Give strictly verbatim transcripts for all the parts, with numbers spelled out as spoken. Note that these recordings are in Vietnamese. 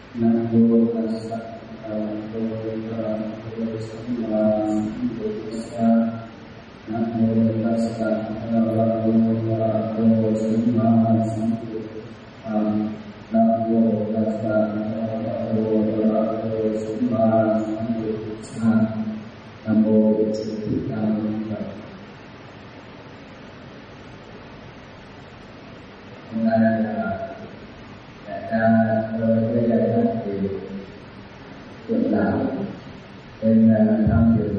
Nam mô Tassa Bhagavate Sammasambuddhassa. Nam mô Tassa Bhagavate Sammasambuddhassa. Nam mô Tassa Bhagavate Sammasambuddhassa. Nam mô Bổn Sư Thích Ca Mâu Ni Phật. Hôm nay là đại ca với đại ca thì trưởng lão bên tham dự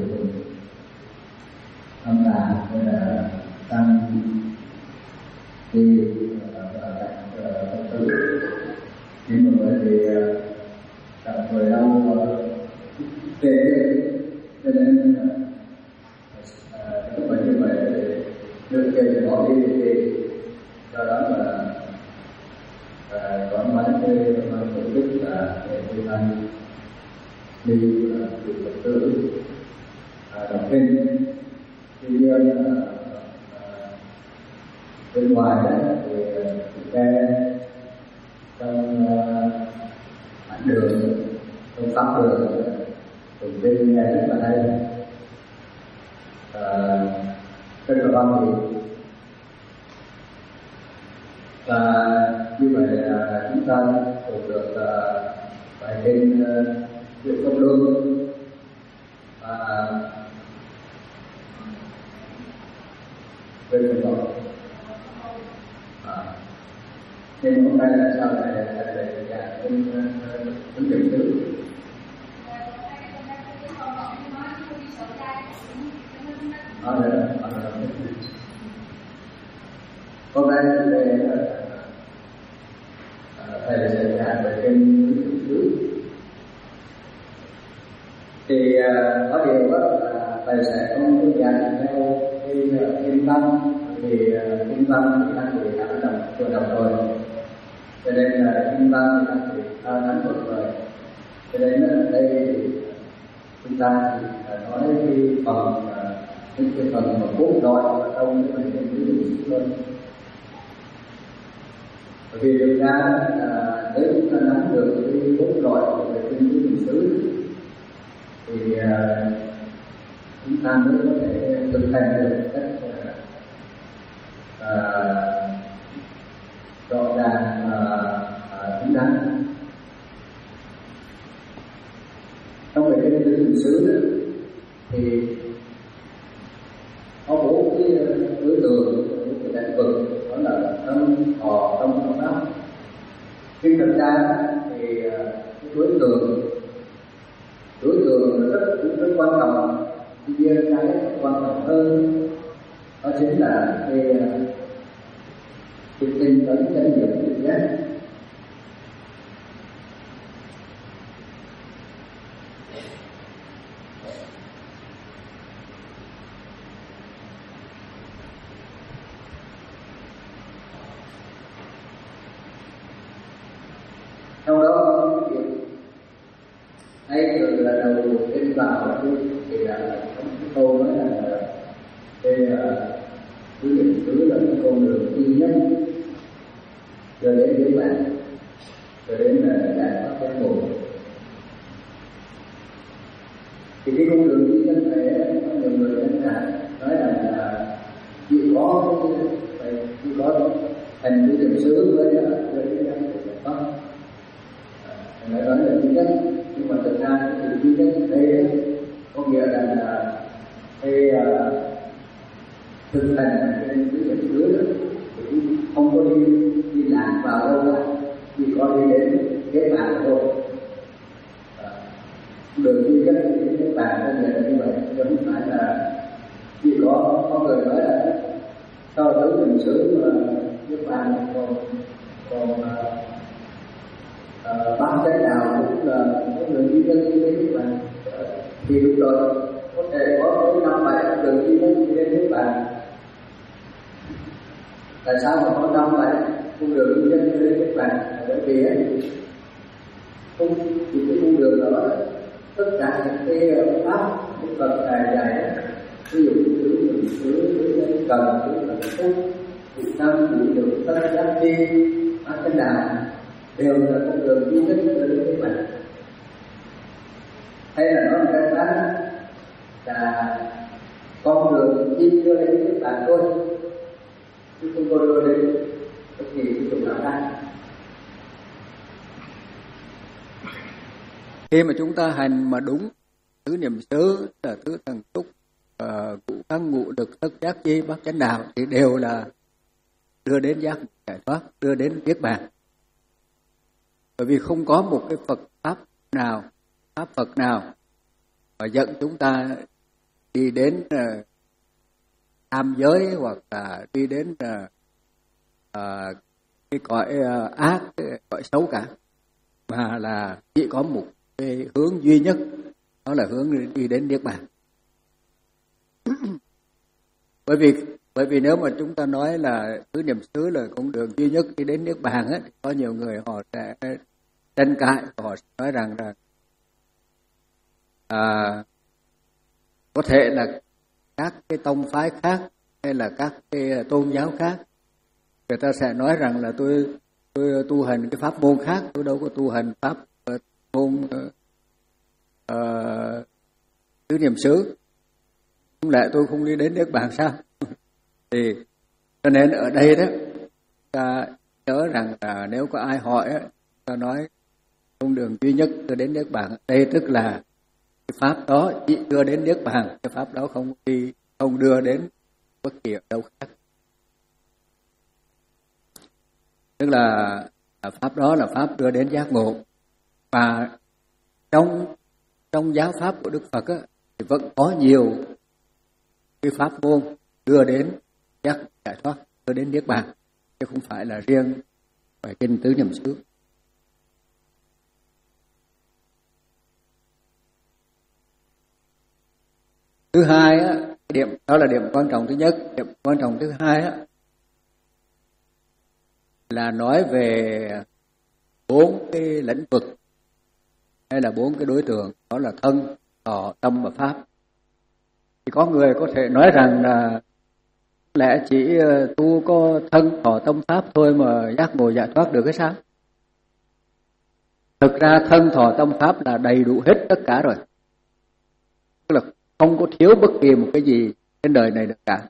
âm đàn hay là tăng đi và các phật tử, nhưng mà bởi vì tạm thời lâu về cho nên nếu mà như vậy thì được kêu gọi đi thì do đó là quán quán cái ban tổ chức là để đi ăn đi từ phật tử đọc kinh. Tuy nhiên là bên ngoài đấy thì nghe trong ảnh đường trong pháp đường thì bên nghe rất là hay, rất là văn vị. Và như vậy là chúng ta cũng được bài kinh Nguyện Công Lương và về phần đó. Nhưng hôm nay là sao lại lại lại giảng kinh kinh Niệm xứ? Đó là hôm nay về thầy sẽ giảng về kinh Niệm xứ. Thì có điều là thầy sẽ không giảng theo cái kinh văn, vì kinh văn thì các vị đã đọc vừa đọc rồi, cho nên là kinh văn thì các vị đã nắm vững rồi. Cho nên ở đây thì chúng ta thì nói cái phần những cái phần mà cốt lõi ở trong cái phần kinh Niệm xứ thôi. Bởi vì thực ra là nếu chúng ta nắm được cái cốt lõi của cái kinh Niệm xứ thì uh, chúng ta mới có thể thực hành được một cách uh, rõ ràng và uh, chính đáng. Trong về kinh Niệm xứ thì có bốn cái đối tượng, bốn cái lĩnh vực, đó là tâm, thọ, tâm, thọ, pháp. Nhưng thực ra thì uh, cái đối tượng đối tượng rất cũng rất quan trọng. Tuy nhiên cái quan trọng hơn đó chính là cái cái tinh tấn chánh niệm tỉnh giác. Trong đó ngay từ là đầu tiên vào thì là có cái câu nói là cái tứ niệm xứ là cái con đường duy nhất cho đến với bạn, cho đến là đại pháp giác ngộ. Thì cái con đường duy nhất này có nhiều người đánh giá nói rằng là chỉ có phải chỉ có thành tứ niệm xứ với là với cái giác ngộ giải thoát. Nói nói là duy nhất, nhưng mà thực ra cái sự duy nhất ở đây có nghĩa rằng là cái uh, thực hành trên cái niệm xứ thì không có đi đi lạc vào đâu cả, chỉ có đi đến kết bạn thôi. Đường duy nhất thì đến kết bạn có nghĩa là như vậy, chứ không phải là chỉ có có người nói là sau tới niệm xứ mà kết bạn còn còn uh, Uh, bác cái nào cũng là có người duy nhất đi đến các bạn, thì lúc rồi có thể có tới năm bảy người duy nhất đi đến các bạn. Tại sao mà có năm bảy cung đường duy nhất đi đến các bạn? Bởi vì không chỉ cái cung đường đó, tất cả những cái pháp những Phật thầy dạy, ví dụ như niệm xứ, tứ cần, tứ là phúc, tụ tâm, tụ lượng, tất giác chi, các cái nào đều là con đường duy nhất đưa đến niết bàn. Hay là nói một cách khác là con đường chỉ đưa đến niết bàn thôi, chứ không có đưa đến bất kỳ cái chỗ nào khác. Khi mà chúng ta hành mà đúng tứ niệm xứ là tứ thần túc, uh, cụ tăng ngũ lực thức giác chi bát chánh đạo thì đều là đưa đến giác giải thoát, đưa đến niết bàn. Bởi vì không có một cái Phật pháp nào, pháp Phật nào mà dẫn chúng ta đi đến uh, tham giới hoặc là đi đến uh, uh, cái cõi uh, ác, cái cõi xấu cả, mà là chỉ có một cái hướng duy nhất, đó là hướng đi đến niết bàn. bởi vì bởi vì nếu mà chúng ta nói là tứ niệm xứ là con đường duy nhất đi đến niết bàn ấy, có nhiều người họ sẽ tranh cãi, họ sẽ nói rằng là à, có thể là các cái tông phái khác hay là các cái tôn giáo khác, người ta sẽ nói rằng là tôi tôi tu hành cái pháp môn khác, tôi đâu có tu hành pháp uh, môn uh, uh, tứ niệm xứ, không lẽ tôi không đi đến niết bàn sao? Thì cho nên ở đây đó ta nhớ rằng là nếu có ai hỏi á, ta nói con đường duy nhất đưa đến niết bàn, đây tức là cái pháp đó chỉ đưa đến niết bàn, cái pháp đó không đi không đưa đến bất kỳ ở đâu khác. Tức là pháp đó là pháp đưa đến giác ngộ. Và trong trong giáo pháp của Đức Phật á, thì vẫn có nhiều cái pháp môn đưa đến giác giải thoát, đưa đến niết bàn, chứ không phải là riêng bài kinh tứ niệm xứ. Thứ hai á, điểm đó là điểm quan trọng thứ nhất. Điểm quan trọng thứ hai á, là nói về bốn cái lĩnh vực hay là bốn cái đối tượng, đó là thân, thọ, tâm và pháp. Thì có người có thể nói rằng là lẽ chỉ tu có thân, thọ, tâm, pháp thôi mà giác ngộ giải thoát được hay sao? Thực ra thân, thọ, tâm, pháp là đầy đủ hết tất cả rồi, tức là không có thiếu bất kỳ một cái gì trên đời này được cả.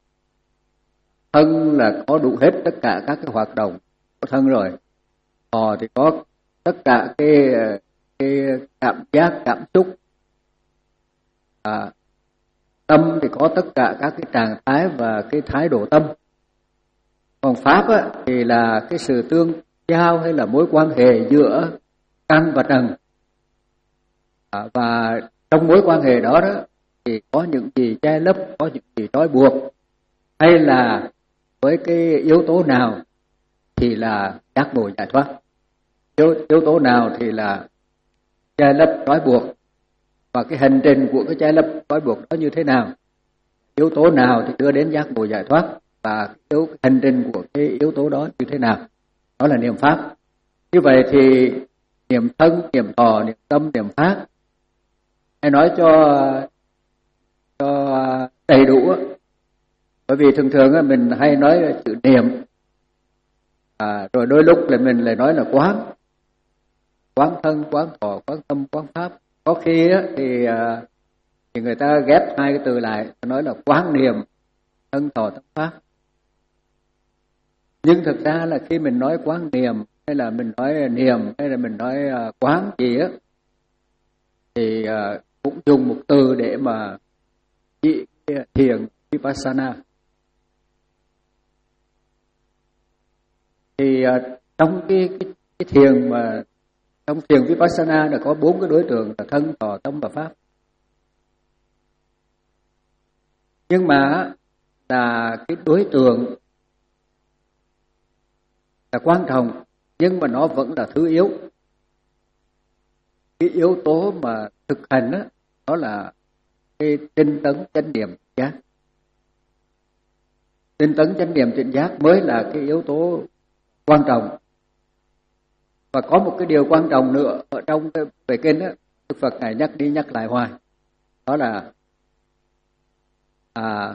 Thân là có đủ hết tất cả các cái hoạt động của thân rồi. Thọ thì có tất cả cái, cái cảm giác, cảm xúc. À, tâm thì có tất cả các cái trạng thái và cái thái độ tâm. Còn pháp á, thì là cái sự tương giao hay là mối quan hệ giữa căn và trần. À, và trong mối quan hệ đó, đó thì có những gì che lấp, có những gì trói buộc, hay là với cái yếu tố nào thì là giác ngộ giải thoát, yếu, yếu tố nào thì là che lấp trói buộc, và cái hành trình của cái che lấp trói buộc đó như thế nào, yếu tố nào thì đưa đến giác ngộ giải thoát, và yếu, hành trình của cái yếu tố đó như thế nào, đó là niệm pháp. Như vậy thì niệm thân, niệm thọ, niệm tâm, niệm pháp, hay nói cho cho đầy đủ. Bởi vì thường thường mình hay nói chữ niệm, à, rồi đôi lúc là mình lại nói là quán, quán thân, quán thọ, quán tâm, quán pháp. Có khi thì thì người ta ghép hai cái từ lại, nói là quán niệm thân, thọ, tâm, pháp. Nhưng thực ra là khi mình nói quán niệm, hay là mình nói niệm, hay là mình nói quán gì á, thì cũng dùng một từ để mà chỉ thiền Vipassana. Thì trong cái, cái, cái thiền mà trong thiền Vipassana là có bốn cái đối tượng là thân, thọ, tâm và pháp. Nhưng mà là cái đối tượng là quan trọng, nhưng mà nó vẫn là thứ yếu. Cái yếu tố mà thực hành đó, đó là cái tinh tấn chánh niệm giác. Tinh tấn chánh niệm tỉnh giác mới là cái yếu tố quan trọng. Và có một cái điều quan trọng nữa ở trong cái bài kinh đó, Đức Phật ngài nhắc đi nhắc lại hoài, đó là à,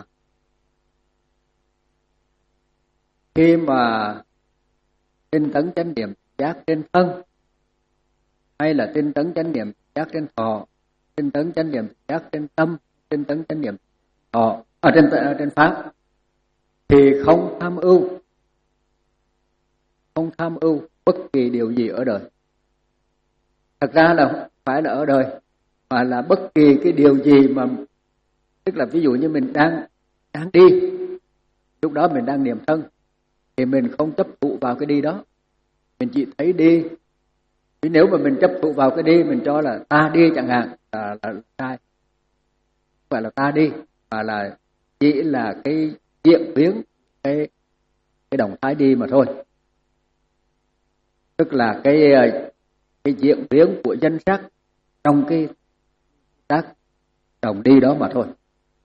khi mà tinh tấn chánh niệm giác trên thân, hay là tinh tấn chánh niệm giác trên thọ, tinh tấn chánh niệm giác trên tâm, tinh tấn chánh niệm thọ ở trên trên pháp, thì không tham ưu, không tham ưu bất kỳ điều gì ở đời. Thật ra là không phải là ở đời, mà là bất kỳ cái điều gì mà, tức là ví dụ như mình đang đang đi, lúc đó mình đang niệm thân, thì mình không chấp thụ vào cái đi đó, mình chỉ thấy đi. Chứ nếu mà mình chấp thụ vào cái đi, mình cho là ta đi chẳng hạn, là, là sai. Không phải là ta đi, mà là chỉ là cái diễn biến, cái cái động thái đi mà thôi. Tức là cái cái diễn biến của danh sắc trong cái tác động đi đó mà thôi.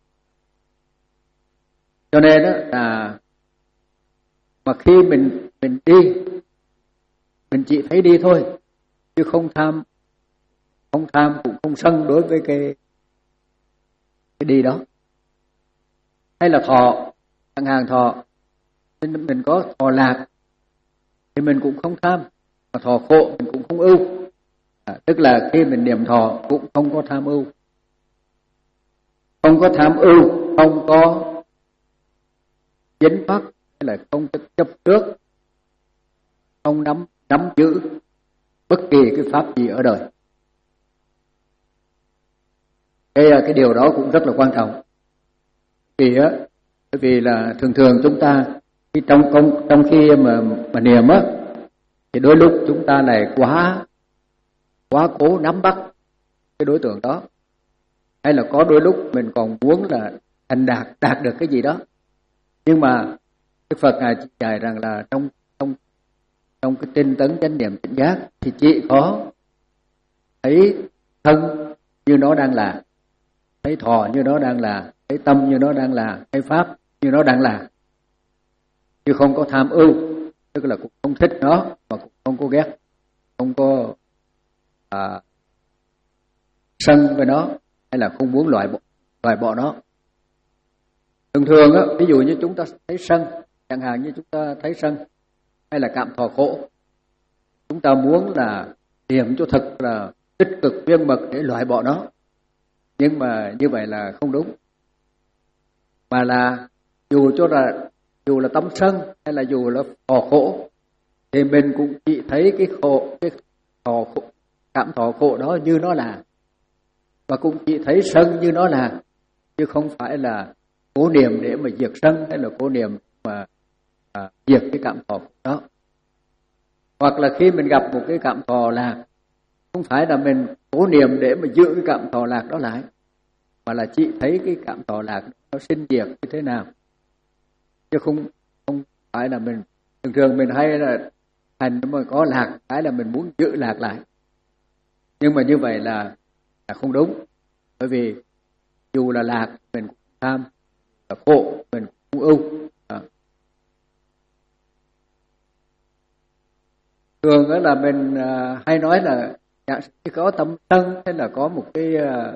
Cho nên đó là mà khi mình mình đi, mình chỉ thấy đi thôi, chứ không tham, không tham cũng không sân đối với cái cái đi đó. Hay là thọ, chẳng hạn thọ, mình, mình có thọ lạc thì mình cũng không tham, mà thọ khổ mình cũng không ưu. À, tức là khi mình niệm thọ cũng không có tham ưu, không có tham ưu, không có dính mắc, hay là không chấp trước, không nắm nắm giữ bất kỳ cái pháp gì ở đời. Cái cái điều đó cũng rất là quan trọng. Vì á, bởi vì là thường thường chúng ta khi trong trong trong khi mà mà niệm á, thì đôi lúc chúng ta lại quá quá cố nắm bắt cái đối tượng đó, hay là có đôi lúc mình còn muốn là thành đạt đạt được cái gì đó. Nhưng mà Đức Phật ngài chỉ dạy rằng là trong trong trong cái tinh tấn chánh niệm tỉnh giác thì chỉ có thấy thân như nó đang là, thấy thọ như nó đang là, thấy tâm như nó đang là, thấy pháp như nó đang là, chứ không có tham ưu, tức là cũng không thích nó, mà cũng không có ghét, không có à, sân với nó, hay là không muốn loại bỏ, loại bỏ nó. Thường thường á, ví dụ như chúng ta thấy sân, chẳng hạn như chúng ta thấy sân hay là cảm thọ khổ, chúng ta muốn là niệm cho thật là tích cực viên mật để loại bỏ nó, nhưng mà như vậy là không đúng. Mà là dù cho là dù là tâm sân hay là dù là thọ khổ, thì mình cũng chỉ thấy cái khổ, cái thọ khổ, cảm thọ khổ đó như nó là, và cũng chỉ thấy sân như nó là, chứ không phải là cố niệm để mà diệt sân, hay là cố niệm mà à, diệt cái cảm thọ đó. Hoặc là khi mình gặp một cái cảm thọ lạc, không phải là mình cố niệm để mà giữ cái cảm thọ lạc đó lại, mà là chỉ thấy cái cảm thọ lạc nó sinh diệt như thế nào, chứ không không phải là mình thường thường mình hay là hành mà có lạc cái là mình muốn giữ lạc lại. Nhưng mà như vậy là là không đúng, bởi vì dù là lạc mình cũng tham, là khổ mình cũng ưu. À. Thường đó là mình à, hay nói là khi có tâm sân hay là có một cái à,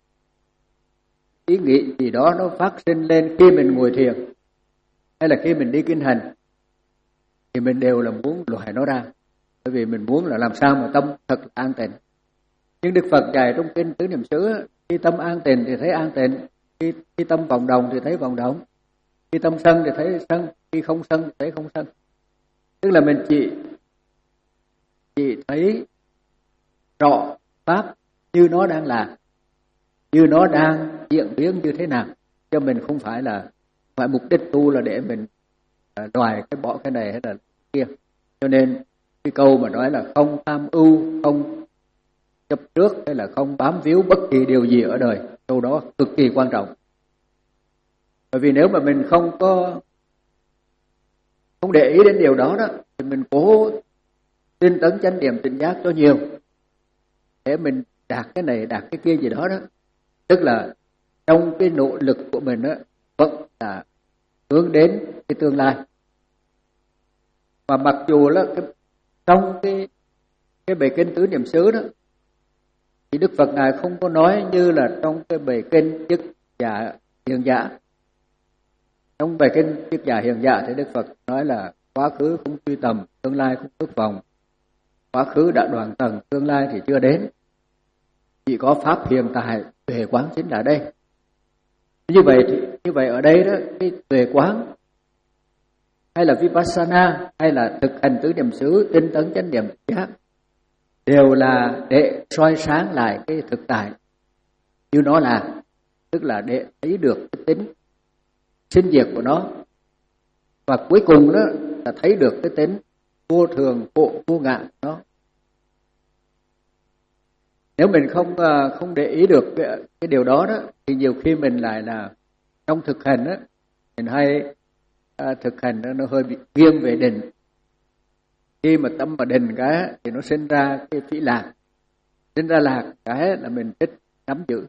ý nghĩ gì đó nó phát sinh lên khi mình ngồi thiền hay là khi mình đi kinh hành, thì mình đều là muốn loại nó ra, bởi vì mình muốn là làm sao mà tâm thật là an tịnh. Nhưng Đức Phật dạy trong kinh Tứ Niệm xứ, khi tâm an tịnh thì thấy an tịnh, khi, khi tâm vọng động thì thấy vọng động, khi tâm sân thì thấy sân, khi không sân thì thấy không sân. Tức là mình chỉ chỉ thấy rõ pháp như nó đang là, như nó đang diễn biến như thế nào, cho mình không phải là phải mục đích tu là để mình đoài cái bỏ cái này hay là kia. Cho nên cái câu mà nói là không tham ưu, không chấp trước, hay là không bám víu bất kỳ điều gì ở đời, câu đó cực kỳ quan trọng. Bởi vì nếu mà mình không có không để ý đến điều đó đó, thì mình cố tinh tấn chánh niệm tỉnh giác cho nhiều để mình đạt cái này đạt cái kia gì đó đó, tức là trong cái nỗ lực của mình đó vẫn là hướng đến cái tương lai. Và mặc dù là cái, trong cái cái bài kinh Tứ Niệm xứ đó, thì Đức Phật ngài không có nói như là trong cái bài kinh Chức Giả Hiền Giả. Trong bài kinh Chức Giả Hiền Giả thì Đức Phật nói là quá khứ không truy tầm, tương lai không ước vọng, quá khứ đã đoạn tầng, tương lai thì chưa đến. Chỉ có pháp hiện tại, tuệ quán chính là đây. Như vậy thì, như vậy ở đây đó, cái tuệ quán hay là vipassana hay là thực hành tứ niệm xứ, tinh tấn chánh niệm giác đều là để soi sáng lại cái thực tại như nó là, tức là để thấy được cái tính sinh diệt của nó, và cuối cùng đó là thấy được cái tính vô thường, vô, vô ngã của nó. Nếu mình không không để ý được cái, cái điều đó đó thì nhiều khi mình lại là trong thực hành đó, mình hay à, thực hành đó, nó hơi bị nghiêng về định. Khi mà tâm mà định cái thì nó sinh ra cái phỉ lạc, sinh ra lạc cái là mình thích nắm giữ.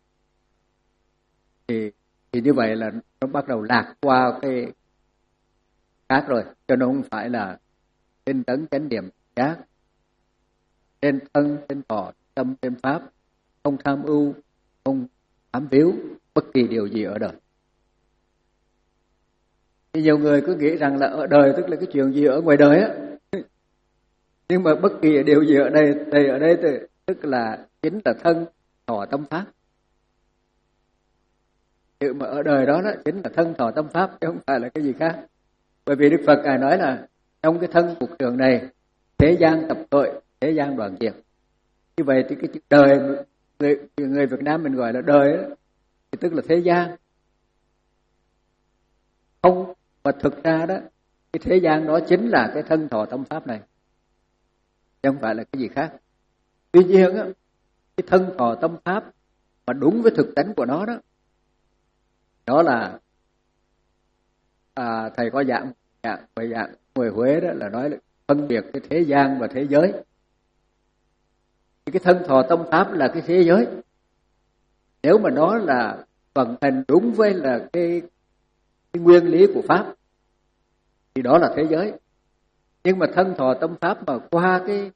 Thì thì như vậy là nó bắt đầu lạc qua cái khác rồi, cho nó không phải là tinh tấn chánh niệm giác, trên thân, trên thọ, tâm, trên pháp, không tham ưu, không ám víu bất kỳ điều gì ở đời. Thì nhiều người cứ nghĩ rằng là ở đời tức là cái chuyện gì ở ngoài đời á, nhưng mà bất kỳ điều gì ở đây, đây ở đây tức, tức là chính là thân, thọ, tâm, pháp. Điều mà ở đời đó, đó chính là thân, thọ, tâm, pháp, chứ không phải là cái gì khác. Bởi vì Đức Phật Ngài nói là trong cái thân cuộc trường này, thế gian tập tội, thế gian đoàn diệt. Như vậy thì cái đời người, người Việt Nam mình gọi là đời đó, thì tức là thế gian. Không, mà thực ra đó, cái thế gian đó chính là cái thân, thọ, tâm, pháp này, chứ không phải là cái gì khác. Tuy nhiên á, cái thân, thọ, tâm, pháp mà đúng với thực tánh của nó đó, đó là à, thầy có dạng dạng bài dạng người Huế đó là nói là phân biệt cái thế gian và thế giới. Cái thân, thọ, tâm, pháp là cái thế giới. Nếu mà nó là vận hành đúng với là cái, cái nguyên lý của pháp thì đó là thế giới. Nhưng mà thân, thọ, tâm, pháp mà qua cái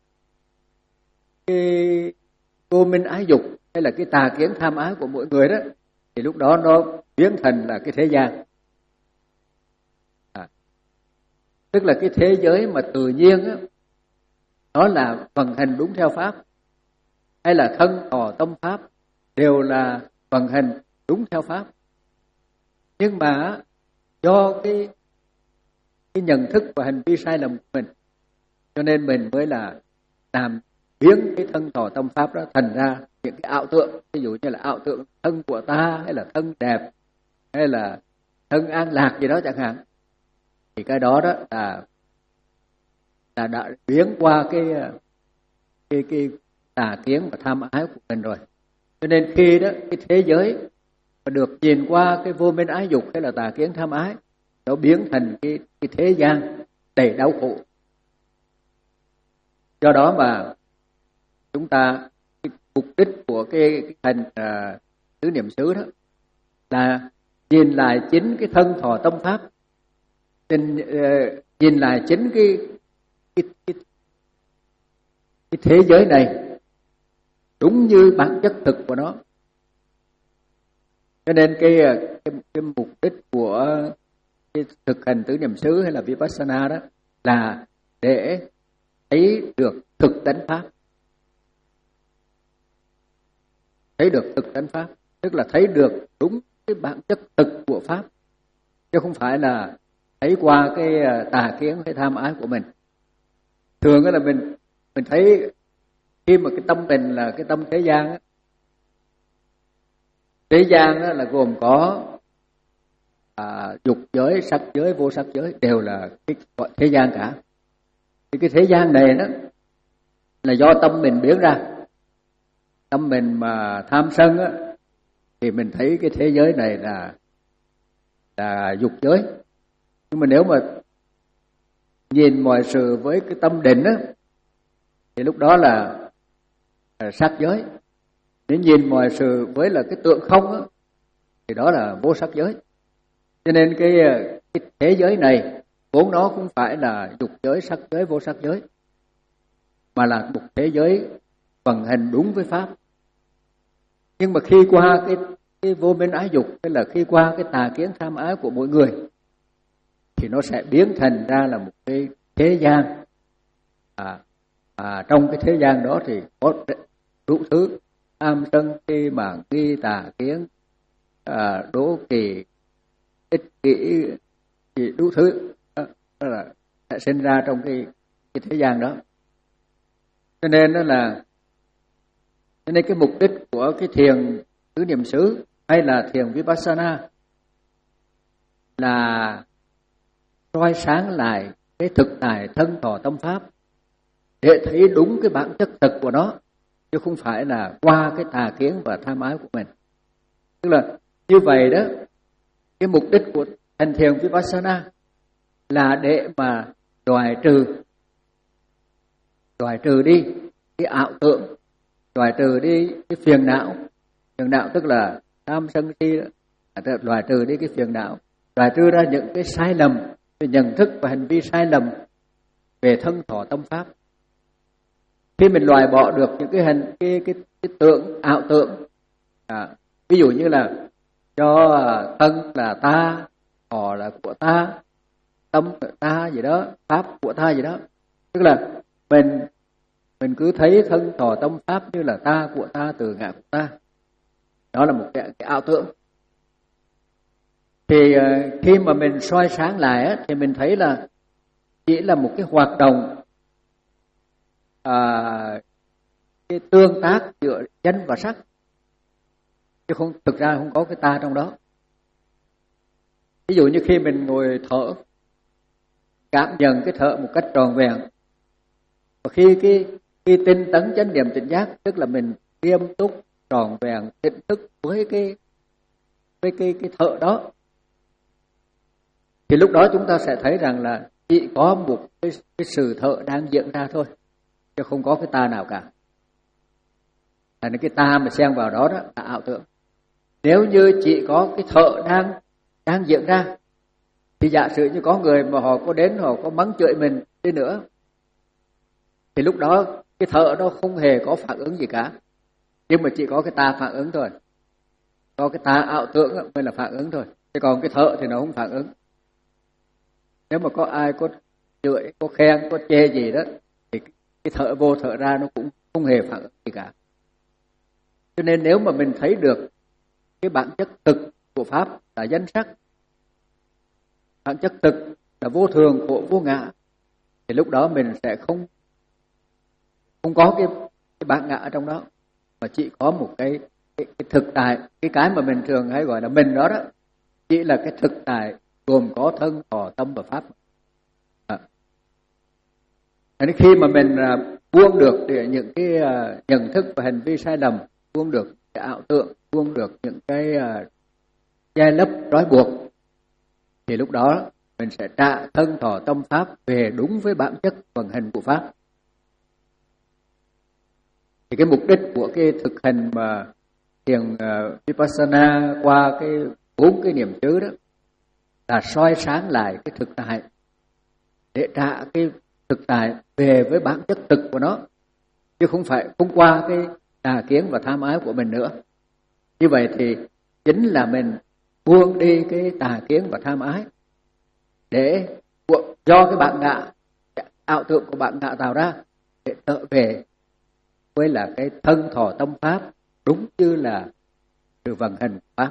cái vô minh ái dục hay là cái tà kiến tham ái của mỗi người đó, thì lúc đó nó biến thành là cái thế gian. À, tức là cái thế giới mà tự nhiên á, nó là vận hành đúng theo pháp, hay là thân, thọ, tâm, pháp đều là vận hành đúng theo pháp. Nhưng mà do cái cái nhận thức và hành vi sai lầm của mình, cho nên mình mới là làm biến cái thân, thọ, tâm, pháp đó thành ra những cái ảo tượng. Ví dụ như là ảo tượng thân của ta, hay là thân đẹp, hay là thân an lạc gì đó chẳng hạn. Thì cái đó đó là là đã biến qua cái cái cái tà kiến và tham ái của mình rồi. Cho nên khi đó cái thế giới mà được nhìn qua cái vô minh ái dục hay là tà kiến tham ái, nó biến thành cái cái thế gian đầy đau khổ. Do đó mà chúng ta cái mục đích của cái, cái hành à, tứ niệm xứ đó là nhìn lại chính cái thân, thọ, tâm, pháp, nhìn, uh, nhìn lại chính cái cái, cái cái thế giới này đúng như bản chất thực của nó. Cho nên cái cái, cái mục đích của cái thực hành tứ niệm xứ hay là vipassana đó là để thấy được thực tánh pháp, thấy được thực tánh pháp, tức là thấy được đúng cái bản chất thực của pháp, chứ không phải là thấy qua cái tà kiến hay tham ái của mình. Thường là mình mình thấy khi mà cái tâm mình là cái tâm thế gian á, thế gian đó là gồm có à, dục giới, sắc giới, vô sắc giới, đều là cái gọi thế gian cả. Thì cái thế gian này đó là do tâm mình biến ra. Tâm mình mà tham sân á, thì mình thấy cái thế giới này là là dục giới. Nhưng mà nếu mà nhìn mọi sự với cái tâm định á, thì lúc đó là, là sắc giới. Nếu nhìn mọi sự với là cái tượng không á, thì đó là vô sắc giới. Cho nên cái, cái thế giới này vốn nó cũng phải là dục giới, sắc giới, vô sắc giới, mà là một thế giới vận hành đúng với pháp. Nhưng mà khi qua cái, cái vô minh ái dục, hay là khi qua cái tà kiến tham ái của mỗi người, thì nó sẽ biến thành ra là một cái thế gian à, à, trong cái thế gian đó thì có đủ thứ tham sân si mạn nghi tà kiến, à, đố kỵ, ích kỷ, gì đủ thứ đó, đó là sẽ sinh ra trong cái, cái thế gian đó. Cho nên đó là cho nên cái mục đích của cái thiền tứ niệm xứ hay là thiền Vipassana là soi sáng lại cái thực tại thân thọ tâm pháp để thấy đúng cái bản chất thực của nó, chứ không phải là qua cái tà kiến và tham ái của mình. Tức là như vậy đó, cái mục đích của hành thiền Vipassana là để mà đoại trừ đoại trừ đi cái ảo tưởng, đoại trừ đi cái phiền não. Phiền não tức là tham sân si, đoại trừ đi cái phiền não, đoại trừ ra những cái sai lầm về nhận thức và hành vi sai lầm về thân thọ tâm pháp. Khi mình loại bỏ được những cái hành cái cái, cái tưởng ảo tưởng, à, ví dụ như là cho thân là ta, thọ là của ta, tâm là ta gì đó, pháp của ta gì đó, tức là mình mình cứ thấy thân thọ tâm pháp như là ta của ta, từ ngã của ta, đó là một cái, cái ảo tưởng. Thì uh, khi mà mình soi sáng lại á, thì mình thấy là chỉ là một cái hoạt động uh, cái tương tác giữa danh và sắc, chứ không thực ra không có cái ta trong đó. Ví dụ như khi mình ngồi thở, cảm nhận cái thở một cách tròn vẹn, và khi cái khi tinh tấn chánh niệm tỉnh giác, tức là mình nghiêm túc tròn vẹn tỉnh thức với cái với cái cái thở đó, thì lúc đó chúng ta sẽ thấy rằng là chỉ có một cái, cái sự thở đang diễn ra thôi, chứ không có cái ta nào cả. Là cái ta mà xen vào đó đó là ảo tưởng. Nếu như chỉ có cái thở đang đang diễn ra, thì giả sử như có người mà họ có đến họ có mắng chửi mình đi nữa, thì lúc đó cái thở đó không hề có phản ứng gì cả, nhưng mà chỉ có cái ta phản ứng thôi. Có cái ta ảo tưởng mới là phản ứng thôi, chứ còn cái thở thì nó không phản ứng. Nếu mà có ai có chửi, có khen, có chê gì đó, thì cái thở vô thở ra nó cũng không hề phản ứng gì cả. Cho nên nếu mà mình thấy được cái bản chất thực của pháp là danh sắc, bản chất thực là vô thường của vô ngã, thì lúc đó mình sẽ không không có cái, cái bản ngã ở trong đó, mà chỉ có một cái, cái, cái thực tại. Cái cái mà mình thường hay gọi là mình đó đó, chỉ là cái thực tại gồm có thân, thọ, tâm và pháp. À. Nên khi mà mình uh, buông được để những cái uh, nhận thức và hành vi sai lầm, buông được cái ảo tưởng, buông được những cái uh, che lấp trói buộc, thì lúc đó mình sẽ trả thân, thọ, tâm, pháp về đúng với bản chất vận hành của pháp. Thì cái mục đích của cái thực hành mà thiền uh, Vipassana qua cái bốn cái niệm xứ đó là soi sáng lại cái thực tại, để trả cái thực tại về với bản chất thực của nó, chứ không phải không qua cái tà kiến và tham ái của mình nữa. Như vậy thì chính là mình buông đi cái tà kiến và tham ái, để do cái bản ngã, cái ảo tưởng của bản ngã tạo ra, để trở về với là cái thân thọ tâm pháp đúng như là sự vận hành pháp.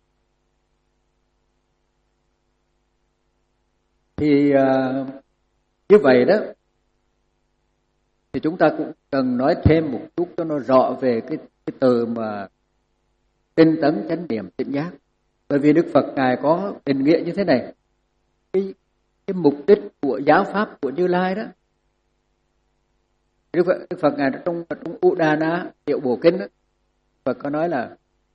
Thì uh, như vậy đó, thì chúng ta cũng cần nói thêm một chút cho nó rõ về cái, cái từ mà tinh tấn chánh niệm tỉnh giác. Bởi vì Đức Phật Ngài có định nghĩa như thế này: cái, cái mục đích của giáo pháp của Như Lai đó, Đức Phật, Đức Phật Ngài trong trong Udana Hiệu Bổ Kinh đó, Phật có nói là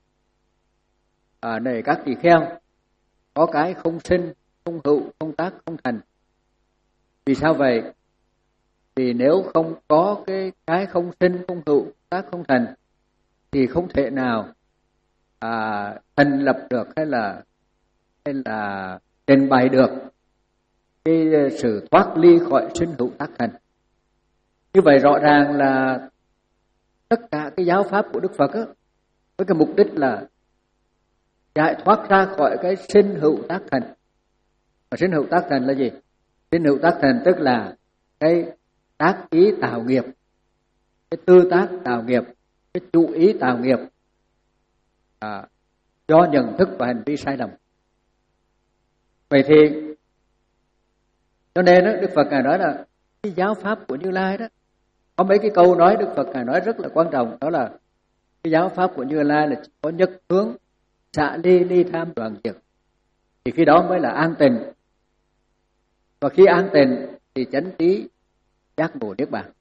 à, này các tỳ kheo, có cái không sinh, không hữu, không tác, không thành. Vì sao vậy? Vì nếu không có cái cái không sinh, không hữu, tác, không thành, thì không thể nào à, thành lập được hay là hay là trình bày được cái sự thoát ly khỏi sinh hữu tác thành. Như vậy rõ ràng là tất cả cái giáo pháp của Đức Phật á, với cái mục đích là giải thoát ra khỏi cái sinh hữu tác thành. Và sinh hữu tác thành là gì? Sinh hữu tác thành tức là cái tác ý tạo nghiệp, cái tư tác tạo nghiệp, cái chủ ý tạo nghiệp à, do nhận thức và hành vi sai lầm. Vậy thì cho nên đó, Đức Phật Ngài nói là cái giáo pháp của Như Lai đó, có mấy cái câu nói Đức Phật Ngài nói rất là quan trọng, đó là cái giáo pháp của Như Lai là chỉ có nhất hướng, xả ly ly tham đoạn diệt, thì khi đó mới là an tịnh, và khi an tịnh thì chánh trí giác ngộ niết bàn.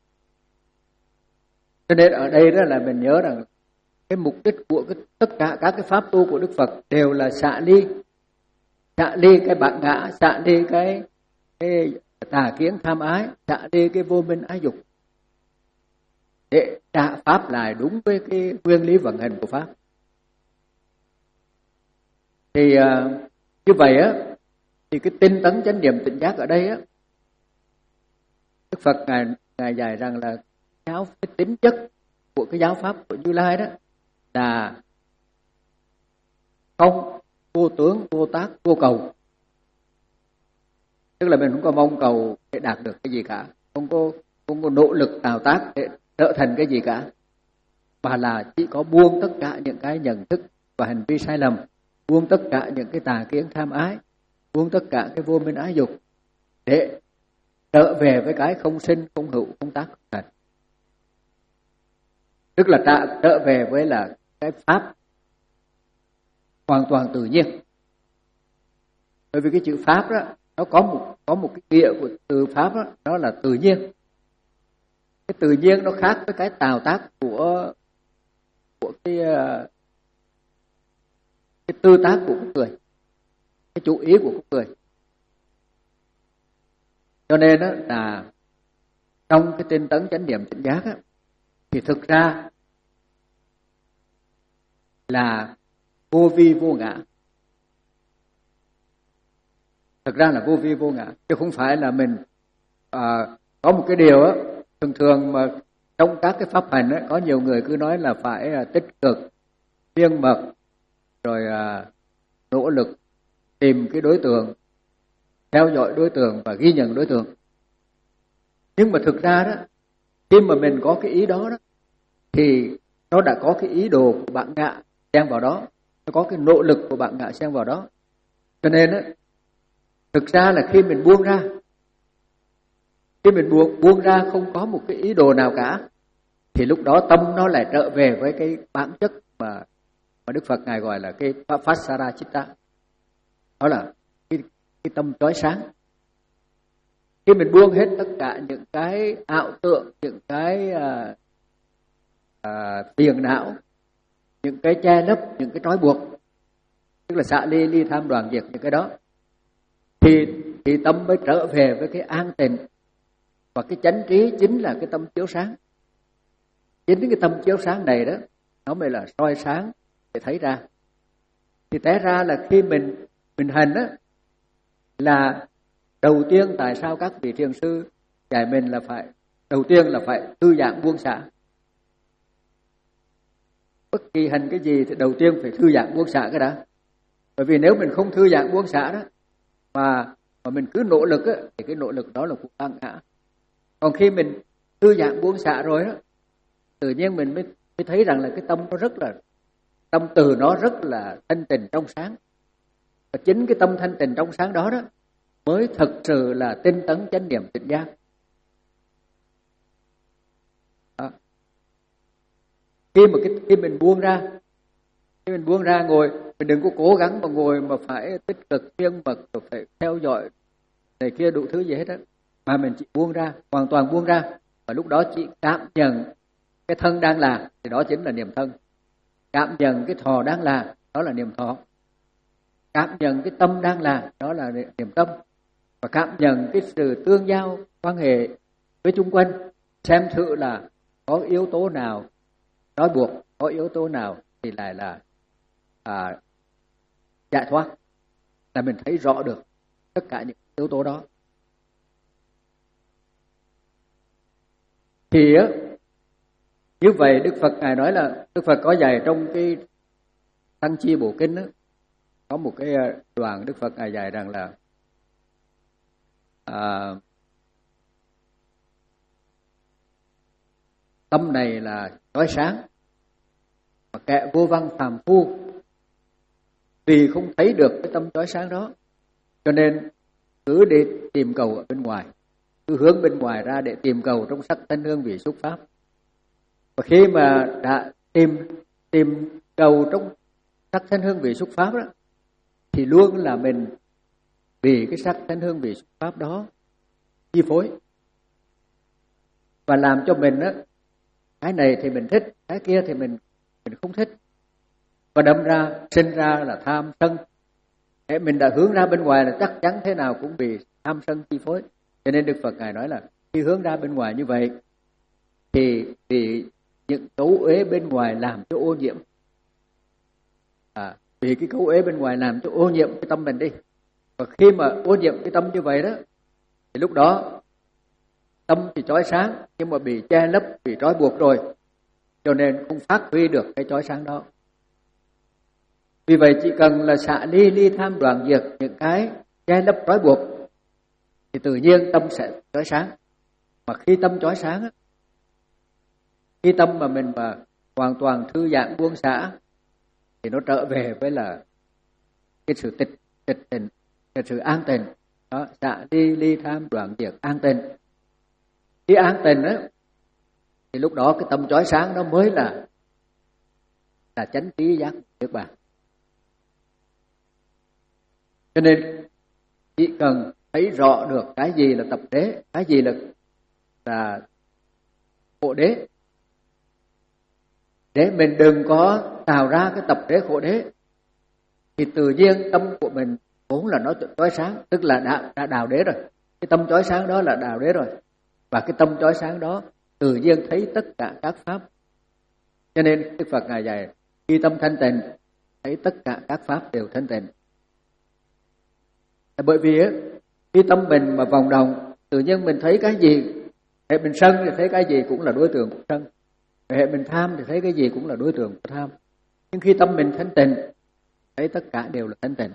Cho nên ở đây đó là mình nhớ rằng cái mục đích của cái, tất cả các cái pháp tu của Đức Phật đều là xả ly, xả ly cái bản ngã, xả ly cái cái tà kiến tham ái, xả ly cái vô minh ái dục, để trả pháp lại đúng với cái nguyên lý vận hành của pháp. Thì uh, như vậy á, thì cái tinh tấn chánh niệm tỉnh giác ở đây á, Đức Phật ngài ngài dạy rằng là giáo cái tính chất của cái giáo pháp của Như Lai đó là không, vô tướng, vô tác, vô cầu. Tức là mình không có mong cầu để đạt được cái gì cả, không có không có nỗ lực tạo tác để trở thành cái gì cả, mà là chỉ có buông tất cả những cái nhận thức và hành vi sai lầm, buông tất cả những cái tà kiến tham ái, buông tất cả cái vô minh ái dục, để trở về với cái không sinh, không hữu, không tác, không thành. Tức là ta trở về với là cái pháp hoàn toàn tự nhiên. Bởi vì cái chữ pháp đó, nó có một có một cái nghĩa của từ pháp đó, đó là tự nhiên. Cái tự nhiên nó khác với cái tạo tác của của cái cái tư tác của con người, cái chủ ý của con người. Cho nên đó là trong cái tinh tấn chánh niệm tỉnh giác á, thì thực ra là vô vi vô ngã. Thực ra là vô vi vô ngã, chứ không phải là mình à, có một cái điều á, thường thường mà trong các cái pháp hành á, có nhiều người cứ nói là phải à, tích cực, siêng mật, rồi à, nỗ lực tìm cái đối tượng, theo dõi đối tượng và ghi nhận đối tượng. Nhưng mà thực ra đó, khi mà mình có cái ý đó đó, thì nó đã có cái ý đồ của bản ngã xen vào đó, nó có cái nỗ lực của bản ngã xen vào đó. Cho nên đó, thực ra là khi mình buông ra, khi mình buông, buông ra không có một cái ý đồ nào cả, thì lúc đó tâm nó lại trở về với cái bản chất mà, mà Đức Phật Ngài gọi là cái Phasara Chitta. Đó là cái, cái tâm chói sáng. Khi mình buông hết tất cả những cái ảo tượng, những cái à, à, phiền não, những cái che lấp, những cái trói buộc, tức là xả ly ly tham đoạn diệt những cái đó, thì thì tâm mới trở về với cái an tịnh, và cái chánh trí chính là cái tâm chiếu sáng. Chính cái tâm chiếu sáng này đó, nó mới là soi sáng để thấy ra. Thì té ra là khi mình mình hành á, là đầu tiên tại sao các vị thiền sư dạy mình là phải, đầu tiên là phải thư giãn buông xả. Bất kỳ hành cái gì thì đầu tiên phải thư giãn buông xả cái đã. Bởi vì nếu mình không thư giãn buông xả đó, mà mà mình cứ nỗ lực á, thì cái nỗ lực đó là cũng tăng ngã. Còn khi mình thư giãn buông xả rồi đó, tự nhiên mình mới, mới thấy rằng là cái tâm nó rất là, tâm từ nó rất là thanh tịnh trong sáng. Và chính cái tâm thanh tịnh trong sáng đó đó mới thực sự là tinh tấn chánh niệm tỉnh giác. Đó. Khi mà cái, khi mình buông ra, khi mình buông ra ngồi, mình đừng có cố gắng mà ngồi mà phải tích cực siêng mật, rồi phải theo dõi này kia đủ thứ gì hết á, mà mình chỉ buông ra, hoàn toàn buông ra, và lúc đó chỉ cảm nhận cái thân đang là, thì đó chính là niệm thân. Cảm nhận cái thọ đang là, đó là niệm thọ. Cảm nhận cái tâm đang là, đó là niệm tâm. Và cảm nhận cái sự tương giao quan hệ với chung quanh, xem thử là có yếu tố nào trói buộc, có yếu tố nào thì lại là à, giải thoát, là mình thấy rõ được tất cả những yếu tố đó. Thì á, như vậy Đức Phật Ngài nói là, Đức Phật có dạy trong cái Tăng Chi Bộ Kinh đó, có một cái đoạn Đức Phật Ngài dạy rằng là à, tâm này là chói sáng, mà kẻ vô văn phàm phu vì không thấy được cái tâm chói sáng đó, cho nên cứ đi tìm cầu ở bên ngoài, cứ hướng bên ngoài ra để tìm cầu trong sắc thanh hương vị xúc pháp. Và khi mà đã tìm tìm cầu trong sắc thanh hương vị xúc pháp đó, thì luôn là mình vì cái sắc thanh hương vị xúc pháp đó chi phối và làm cho mình á, cái này thì mình thích, cái kia thì mình mình không thích, và đâm ra sinh ra là tham sân. Để mình đã hướng ra bên ngoài là chắc chắn thế nào cũng bị tham sân chi phối. Cho nên Đức Phật Ngài nói là khi hướng ra bên ngoài như vậy thì bị những cấu uế bên ngoài làm cho ô nhiễm. À, vì cái cấu uế bên ngoài làm cho ô nhiễm cái tâm mình đi. Và khi mà ô nhiễm cái tâm như vậy đó, thì lúc đó tâm thì chói sáng nhưng mà bị che lấp, bị trói buộc rồi, cho nên không phát huy được cái chói sáng đó. Vì vậy chỉ cần là xả ly ly tham đoạn diệt những cái che lấp trói buộc thì tự nhiên tâm sẽ chói sáng. Mà khi tâm chói sáng, khi tâm mà mình mà hoàn toàn thư giãn buông xả thì nó trở về với là cái sự tịch tịch tịnh, cái sự an tịnh đó, xả ly ly tham đoạn diệt an tịnh. Khi an tịnh đó, thì lúc đó cái tâm chói sáng nó mới là là chánh trí giác các bạn. Cho nên chỉ cần thấy rõ được cái gì là tập đế, cái gì là là khổ đế, để mình đừng có tạo ra cái tập đế khổ đế, thì tự nhiên tâm của mình vốn là nó chói sáng, tức là đã, đã đào đế rồi. Cái tâm chói sáng đó là đào đế rồi, và cái tâm chói sáng đó tự nhiên thấy tất cả các pháp. Cho nên Đức Phật Ngài dạy khi tâm thanh tịnh thấy tất cả các pháp đều thanh tịnh. Bởi vì á, khi tâm mình mà vòng đồng, tự nhiên mình thấy cái gì, hệ mình sân thì thấy cái gì cũng là đối tượng của sân, hệ mình tham thì thấy cái gì cũng là đối tượng của tham. Nhưng khi tâm mình thanh tịnh, thấy tất cả đều là thanh tịnh.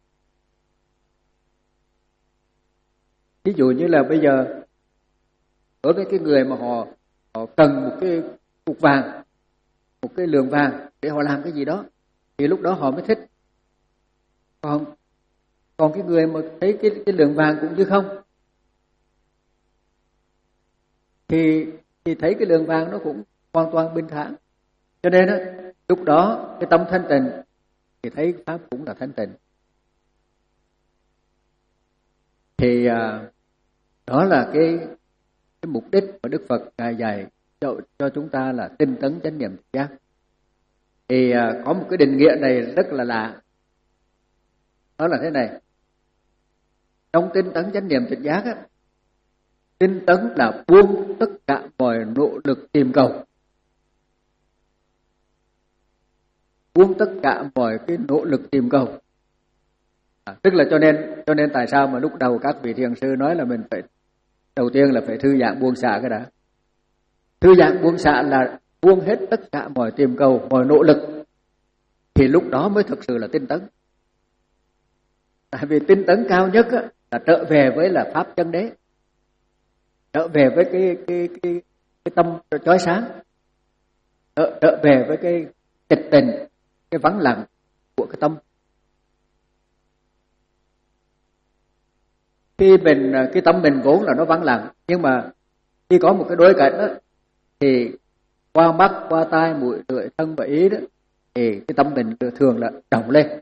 Ví dụ như là bây giờ đối với cái người mà họ, họ cần một cái cục vàng, một cái lượng vàng để họ làm cái gì đó, thì lúc đó họ mới thích. Còn còn cái người mà thấy cái cái lượng vàng cũng như không, thì thì thấy cái lượng vàng nó cũng hoàn toàn bình thản. Cho nên đó, lúc đó cái tâm thanh tịnh thì thấy pháp cũng là thanh tịnh. Thì à, đó là cái cái mục đích mà Đức Phật Ngài dạy cho, cho chúng ta là tinh tấn chánh niệm tỉnh giác. Thì à, có một cái định nghĩa này rất là lạ. Đó là thế này. Trong tinh tấn chánh niệm tỉnh giác á, tinh tấn là buông tất cả mọi nỗ lực tìm cầu, buông tất cả mọi cái nỗ lực tìm cầu. À, tức là cho nên cho nên tại sao mà lúc đầu các vị thiền sư nói là mình phải đầu tiên là phải thư giãn buông xả cái đã. Thư giãn buông xả là buông hết tất cả mọi tìm cầu, mọi nỗ lực, thì lúc đó mới thực sự là tinh tấn. Tại vì tinh tấn cao nhất á, là trở về với là pháp chân đế, trở về với cái cái cái cái tâm chói sáng, trở, trở về với cái tịch tình, cái vắng lặng của cái tâm. Khi mình cái tâm mình vốn là nó vắng lặng, nhưng mà khi có một cái đối cảnh đó, thì qua mắt, qua tai, mũi, lưỡi, thân và ý đó, thì cái tâm mình thường là động lên.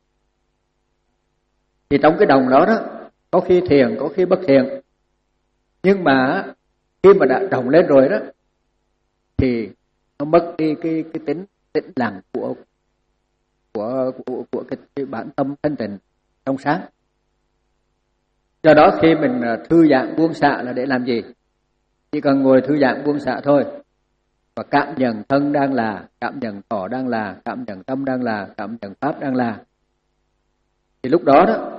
Thì trong cái đồng đó đó, có khi thiền, có khi bất thiền. Nhưng mà khi mà đã động lên rồi đó, thì nó mất đi cái cái tính tĩnh lặng của của của, của cái, cái bản tâm thanh tịnh trong sáng. Do đó khi mình thư giãn buông xả là để làm gì? Chỉ cần ngồi thư giãn buông xả thôi, và cảm nhận thân đang là, cảm nhận thọ đang là, cảm nhận tâm đang là, cảm nhận pháp đang là. Thì lúc đó đó,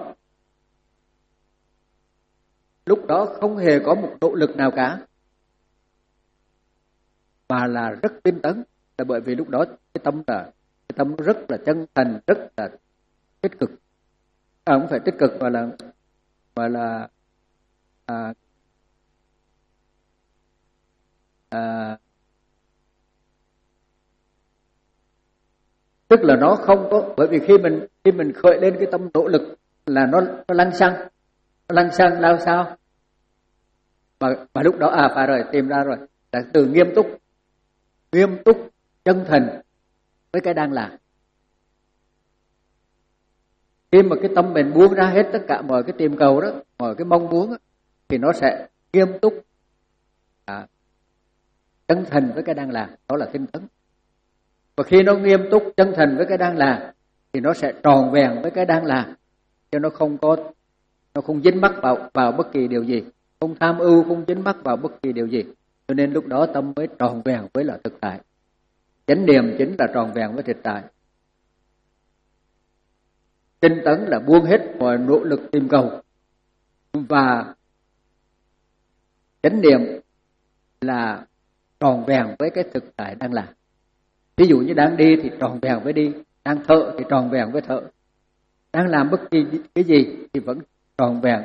lúc đó không hề có một nỗ lực nào cả, mà là rất tinh tấn. Là bởi vì lúc đó cái tâm là cái tâm rất là chân thành, rất là tích cực. À, không phải tích cực mà là mà là à, à, Tức là nó không có, bởi vì khi mình khi mình khởi lên cái tâm nỗ lực là nó nó lăn xăng, nó lăn xăng lao sao? Mà mà lúc đó à phải rồi, tìm ra rồi, là từ nghiêm túc, nghiêm túc chân thành với cái đang làm. Khi mà cái tâm mình buông ra hết tất cả mọi cái tìm cầu đó, mọi cái mong muốn đó, thì nó sẽ nghiêm túc, à, chân thành với cái đang làm, đó là tinh tấn. Và khi nó nghiêm túc chân thành với cái đang làm thì nó sẽ tròn vẹn với cái đang làm, cho nó không có, nó không dính mắc vào vào bất kỳ điều gì, không tham ưu, không dính mắc vào bất kỳ điều gì. Cho nên lúc đó tâm mới tròn vẹn với là thực tại. Chánh niệm chính là tròn vẹn với thực tại. Tinh tấn là buông hết mọi nỗ lực tìm cầu, và chánh niệm là tròn vẹn với cái thực tại đang làm. Ví dụ như đang đi thì tròn vẹn với đi, đang thở thì tròn vẹn với thở, đang làm bất kỳ cái gì thì vẫn tròn vẹn.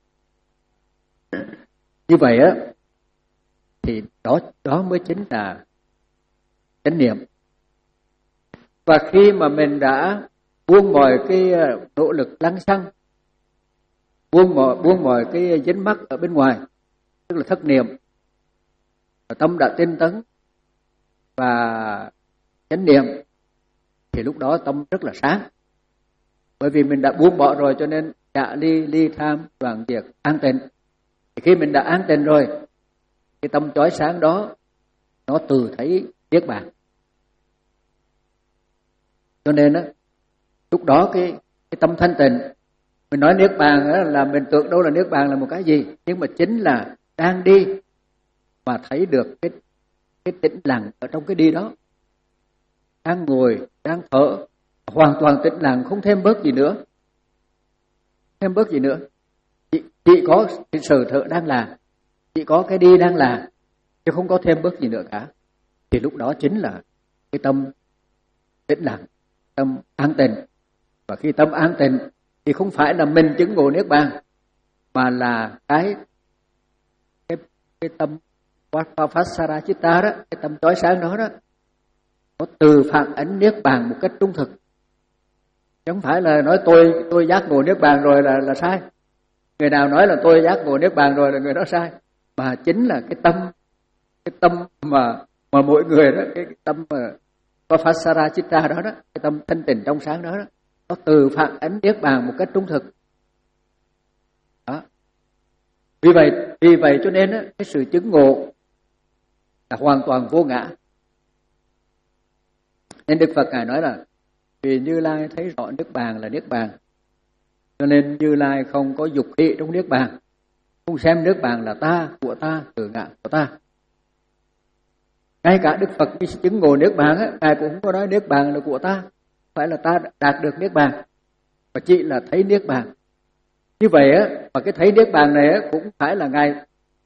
Như vậy á thì đó đó mới chính là chánh niệm. Và khi mà mình đã buông mọi cái nỗ lực lăng xăng, buông mọi buông mọi cái dính mắc ở bên ngoài, tức là thất niệm, và tâm đã tinh tấn và chánh niệm, thì lúc đó tâm rất là sáng. Bởi vì mình đã buông bỏ rồi, cho nên đã ly ly tham đoạn diệt an tịnh. Thì khi mình đã an tịnh rồi, cái tâm chói sáng đó nó từ thấy niết bàn. Cho nên á, lúc đó cái cái tâm thanh tịnh, mình nói niết bàn á, là mình tưởng đâu là niết bàn là một cái gì, nhưng mà chính là đang đi mà thấy được cái cái tĩnh lặng ở trong cái đi đó, đang ngồi, đang thở, hoàn toàn tĩnh lặng, không thêm bớt gì nữa, thêm bớt gì nữa, chỉ, chỉ có cái sự thở đang làm, chỉ có cái đi đang làm, chứ không có thêm bớt gì nữa cả. Thì lúc đó chính là cái tâm tĩnh lặng, tâm an tịnh. Và khi tâm an tịnh thì không phải là mình chứng ngộ niết bàn, mà là cái cái cái tâm Vapasara Chitta đó, cái tâm chói sáng đó đó, nó từ phản ánh niết bàn một cách trung thực. Chứ không phải là nói tôi tôi giác ngộ niết bàn rồi là là sai. Người nào nói là tôi giác ngộ niết bàn rồi là người đó sai. Mà chính là cái tâm cái tâm mà mà mỗi người đó, cái, cái tâm mà Vapasara Chitta đó đó, cái tâm thanh tịnh trong sáng đó đó, nó từ phản ánh niết bàn một cách trung thực. Đó. Vì vậy, vì vậy cho nên đó, cái sự chứng ngộ là hoàn toàn vô ngã. Nên Đức Phật Ngài nói là vì Như Lai thấy rõ niết bàn là niết bàn, cho nên Như Lai không có dục thị trong niết bàn, không xem niết bàn là ta, của ta, tự ngã của ta. Ngay cả Đức Phật khi chứng ngộ niết bàn á, Ngài cũng không có nói niết bàn là của ta, phải là ta đạt được niết bàn, mà chỉ là thấy niết bàn. Như vậy á, mà cái thấy niết bàn này á, cũng phải là Ngài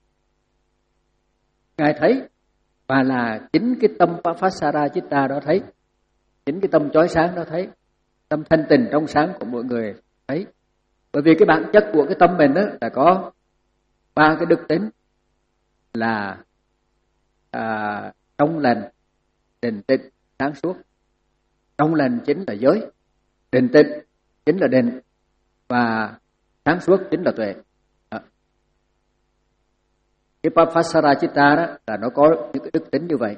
Ngài thấy, và là chính cái tâm Vapasara Chitta đó thấy, chính cái tâm chói sáng đó thấy, tâm thanh tịnh trong sáng của mọi người thấy. Bởi vì cái bản chất của cái tâm mình đó là có ba cái đức tính là à, trong lành, định tịnh, sáng suốt. Trong lành chính là giới, định tịnh chính là định, và sáng suốt chính là tuệ. Đó. Cái Vapasara Chitta đó là nó có những cái đức tính như vậy.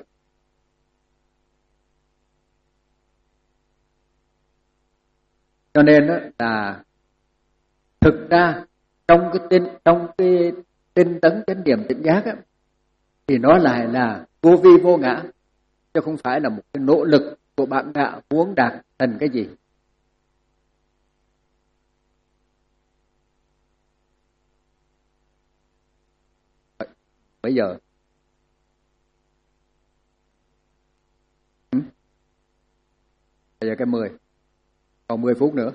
Cho nên đó là thực ra trong cái tinh trong cái tinh tấn chánh niệm tỉnh giác á, thì nó lại là vô vi vô ngã, chứ không phải là một cái nỗ lực của bản ngã muốn đạt thành cái gì. Bây giờ bây giờ cái mười, còn mười phút nữa.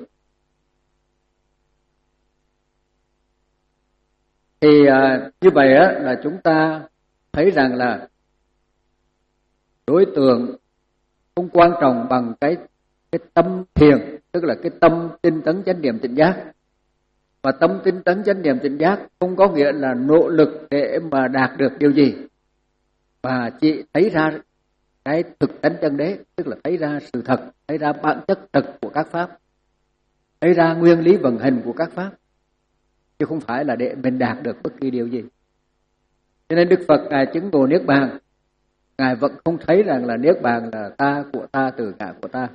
Thì à, như vậy á, là chúng ta thấy rằng là đối tượng không quan trọng bằng cái cái tâm thiền, tức là cái tâm tinh tấn chánh niệm tỉnh giác. Và tâm tinh tấn chánh niệm tỉnh giác không có nghĩa là nỗ lực để mà đạt được điều gì, mà chỉ thấy ra cái thực tánh chân đế, tức là thấy ra sự thật, thấy ra bản chất thật của các pháp, thấy ra nguyên lý vận hành của các pháp, chứ không phải là để mình đạt được bất kỳ điều gì. Cho nên Đức Phật Ngài chứng ngộ niết bàn, Ngài vẫn không thấy rằng là niết bàn là ta của ta, từ ngã của ta.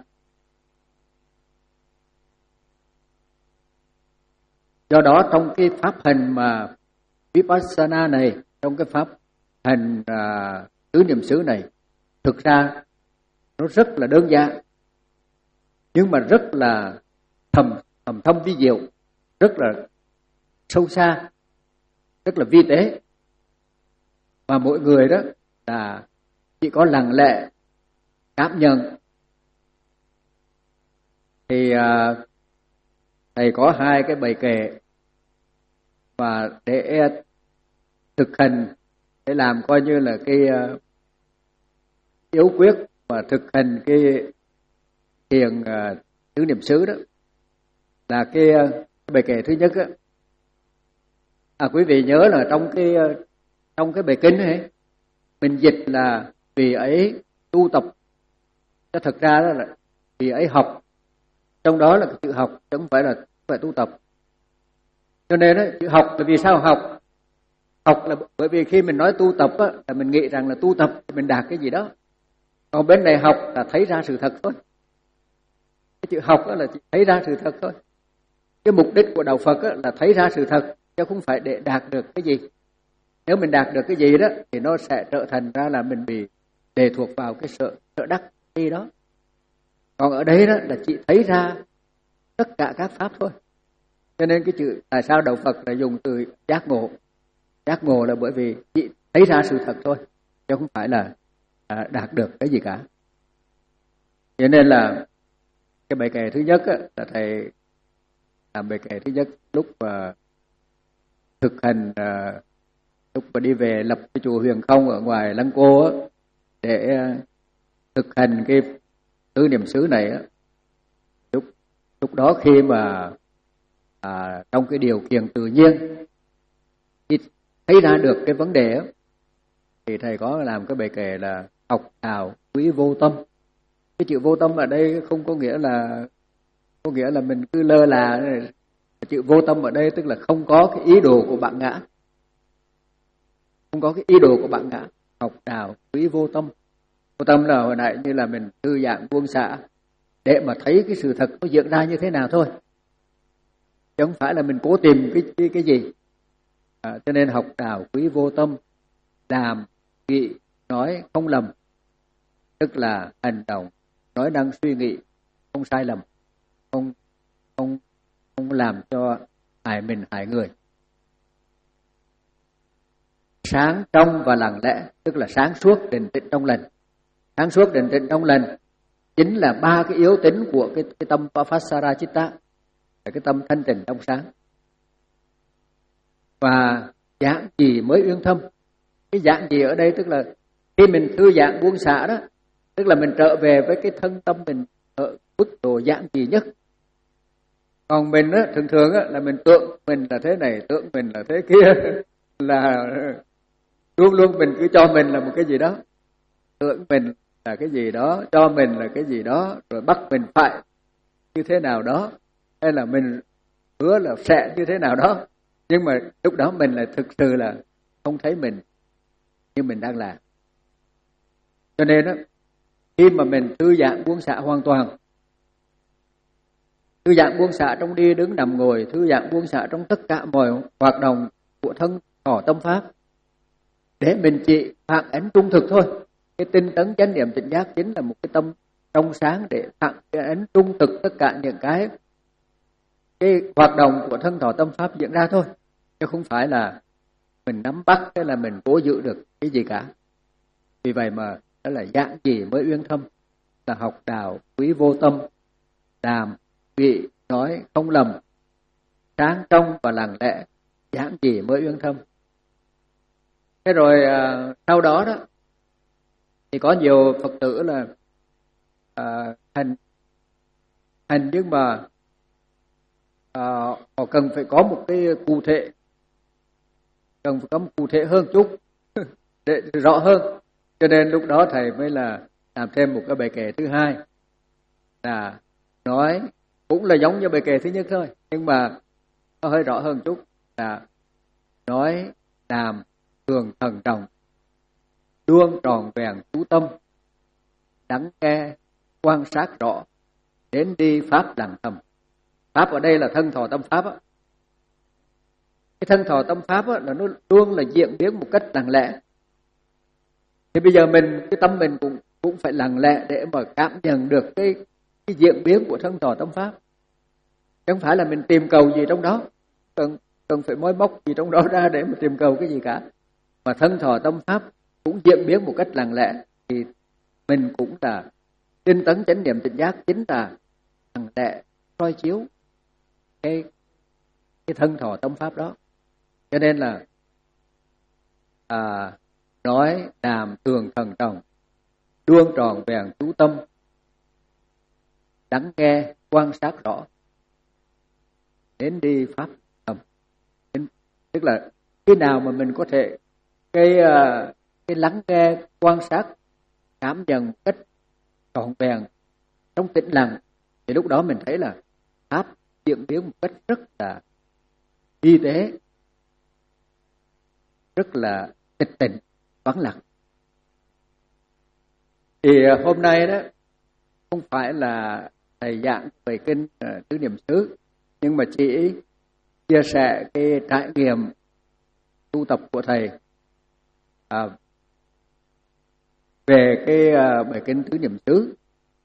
Do đó trong cái pháp hành mà Vipassana này, trong cái pháp hành à, tứ niệm xứ này, thực ra nó rất là đơn giản, nhưng mà rất là thầm thầm thâm vi diệu, rất là sâu xa, rất là vi tế. Và mỗi người đó là chỉ có lặng lẽ cảm nhận. Thì à, thầy có hai cái bài kệ và để thực hành, để làm coi như là cái uh, yếu quyết và thực hành cái thiền uh, tứ niệm xứ đó, là cái, uh, cái bài kệ thứ nhất á. À, quý vị nhớ là trong cái uh, trong cái bài kinh ấy, mình dịch là vì ấy tu tập, chứ thật ra đó là vì ấy học, trong đó là cái chữ học chứ không phải là phải tu tập. Cho nên đó, chữ học là vì sao học? Học là bởi vì khi mình nói tu tập á, là mình nghĩ rằng là tu tập thì mình đạt cái gì đó. Còn bên này học là thấy ra sự thật thôi. Cái chữ học đó là chỉ thấy ra sự thật thôi. Cái mục đích của đạo Phật á, là thấy ra sự thật, chứ không phải để đạt được cái gì. Nếu mình đạt được cái gì đó thì nó sẽ trở thành ra là mình bị lệ thuộc vào cái sợ, sợ đắc đi đó. Còn ở đây đó là chỉ thấy ra tất cả các pháp thôi. Cho nên cái chữ tại sao đạo Phật lại dùng từ giác ngộ? Giác ngộ là bởi vì chỉ thấy ra sự thật thôi, chứ không phải là à, đạt được cái gì cả. Cho nên là cái bài kệ thứ nhất á, là thầy làm bài kệ thứ nhất lúc mà thực hành, à, lúc mà đi về lập cái chùa Huyền Không ở ngoài Lăng Cô á, để à, thực hành cái tứ niệm xứ này á. Lúc lúc đó khi mà à, trong cái điều kiện tự nhiên khi thấy ra được cái vấn đề á, thì thầy có làm cái bài kệ là học đạo quý vô tâm. Cái chữ vô tâm ở đây không có nghĩa là có nghĩa là mình cứ lơ là. Chữ vô tâm ở đây tức là không có cái ý đồ của bản ngã, không có cái ý đồ của bản ngã. Học đạo quý vô tâm. Vô tâm là hồi nãy như là mình thư giãn buông xả để mà thấy cái sự thật nó diễn ra như thế nào thôi, chứ không phải là mình cố tìm cái cái, cái gì. À, cho nên học đạo quý vô tâm, làm nghĩ nói không lầm, tức là hành động nói năng suy nghĩ không sai lầm, không không không làm cho hại mình hại người. Sáng trong và lặng lẽ, tức là sáng suốt, định tĩnh trong lành. Sáng suốt, định tĩnh trong lành chính là ba cái yếu tính của cái, cái tâm Papasara Chitta, là cái tâm thanh tịnh trong sáng. Và giảng gì mới uyên thâm. Cái giảng gì ở đây tức là khi mình thư giãn buông xả đó, tức là mình trở về với cái thân tâm mình ở mức độ giảng gì nhất. Còn mình á, thường thường á, là mình tưởng mình là thế này, tưởng mình là thế kia, là luôn luôn mình cứ cho mình là một cái gì đó, tưởng mình là cái gì đó, cho mình là cái gì đó, rồi bắt mình phải như thế nào đó, hay là mình hứa là sẽ như thế nào đó. Nhưng mà lúc đó mình là thực sự là không thấy mình như mình đang làm. Cho nên đó, khi mà mình thư giãn buông xả hoàn toàn, thư giãn buông xả trong đi đứng nằm ngồi, thư giãn buông xả trong tất cả mọi hoạt động của thân thọ tâm pháp, để mình chỉ phản ánh trung thực thôi. Cái tinh tấn chánh niệm tỉnh giác chính là một cái tâm trong sáng để phản ánh trung thực tất cả những cái cái hoạt động của thân thọ tâm pháp diễn ra thôi, chứ không phải là mình nắm bắt hay là mình cố giữ được cái gì cả. Vì vậy mà đó là giảng gì mới uyên thâm, là học đạo quý vô tâm, làm vị nói không lầm, sáng trong và lặng lẽ, giảng gì mới uyên thâm. Thế rồi à, sau đó đó thì có nhiều Phật tử là à, hành hành nhưng mà à, họ cần phải có một cái cụ thể, cần phải có một cụ thể hơn chút để rõ hơn. Cho nên lúc đó thầy mới là làm thêm một cái bài kệ thứ hai là nói cũng là giống như bài kệ thứ nhất thôi, nhưng mà nó hơi rõ hơn chút, là nói làm thường thần trọng, luôn tròn vẹn chú tâm, lắng nghe quan sát rõ, đến đi pháp lặng thầm. Pháp ở đây là thân thọ tâm pháp á. Cái thân thọ tâm pháp á, là nó luôn là diễn biến một cách lặng lẽ. Thì bây giờ mình, cái tâm mình cũng cũng phải lặng lẽ để mà cảm nhận được cái, cái diễn biến của thân thọ tâm pháp. Chẳng phải là mình tìm cầu gì trong đó, cần, cần phải moi móc gì trong đó ra để mà tìm cầu cái gì cả. Mà thân thọ tâm pháp cũng diễn biến một cách lặng lẽ, thì mình cũng là tinh tấn chánh niệm tỉnh giác, chính là lặng lẽ soi chiếu cái, cái thân thọ tâm pháp đó. Cho nên là à, nói làm thường thần trọng, luôn tròn vẹn chú tâm, lắng nghe quan sát rõ, đến đi pháp thầm. Tức là khi nào mà mình có thể cái cái lắng nghe quan sát cảm nhận một cách trọn vẹn trong tĩnh lặng, thì lúc đó mình thấy là pháp diễn biến một cách rất là vi tế, rất là tịch tịnh, vắng lặng. Thì hôm nay đó không phải là thầy giảng về kinh uh, tứ niệm xứ, nhưng mà chỉ chia sẻ cái trải nghiệm tu tập của thầy à, về cái uh, bài kinh tứ niệm xứ,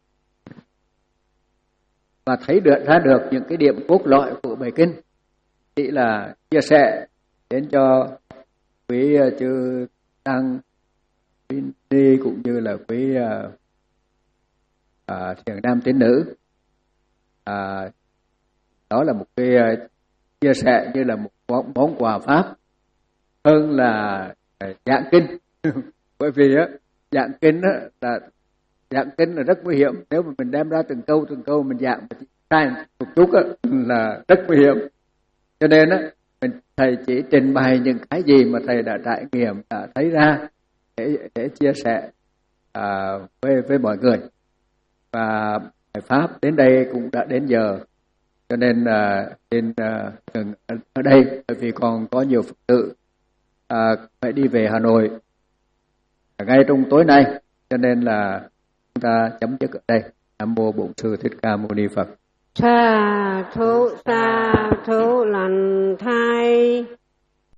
và thấy được ra được những cái điểm cốt lõi của bài kinh, chỉ là chia sẻ đến cho quý uh, chư tăng, quý ni cũng như là quý uh, uh, thiền nam tín nữ. À, đó là một cái uh, chia sẻ như là một món, món quà pháp hơn là uh, giảng kinh. Bởi vì á, giảng kinh á, là giảng kinh là rất nguy hiểm. Nếu mà mình đem ra từng câu từng câu mình giảng mà sai một chút á, là rất nguy hiểm. Cho nên á, mình thầy chỉ trình bày những cái gì mà thầy đã trải nghiệm, đã thấy ra để để chia sẻ à, với với mọi người. Và bài pháp đến đây cũng đã đến giờ, cho nên là nên à, dừng ở đây, bởi vì còn có nhiều Phật tử à, phải đi về Hà Nội ngay trong tối nay, cho nên là chúng ta chấm dứt ở đây. Nam mô Bổn Sư Thích Ca Mâu Ni Phật. Sa thu sa thu lành thai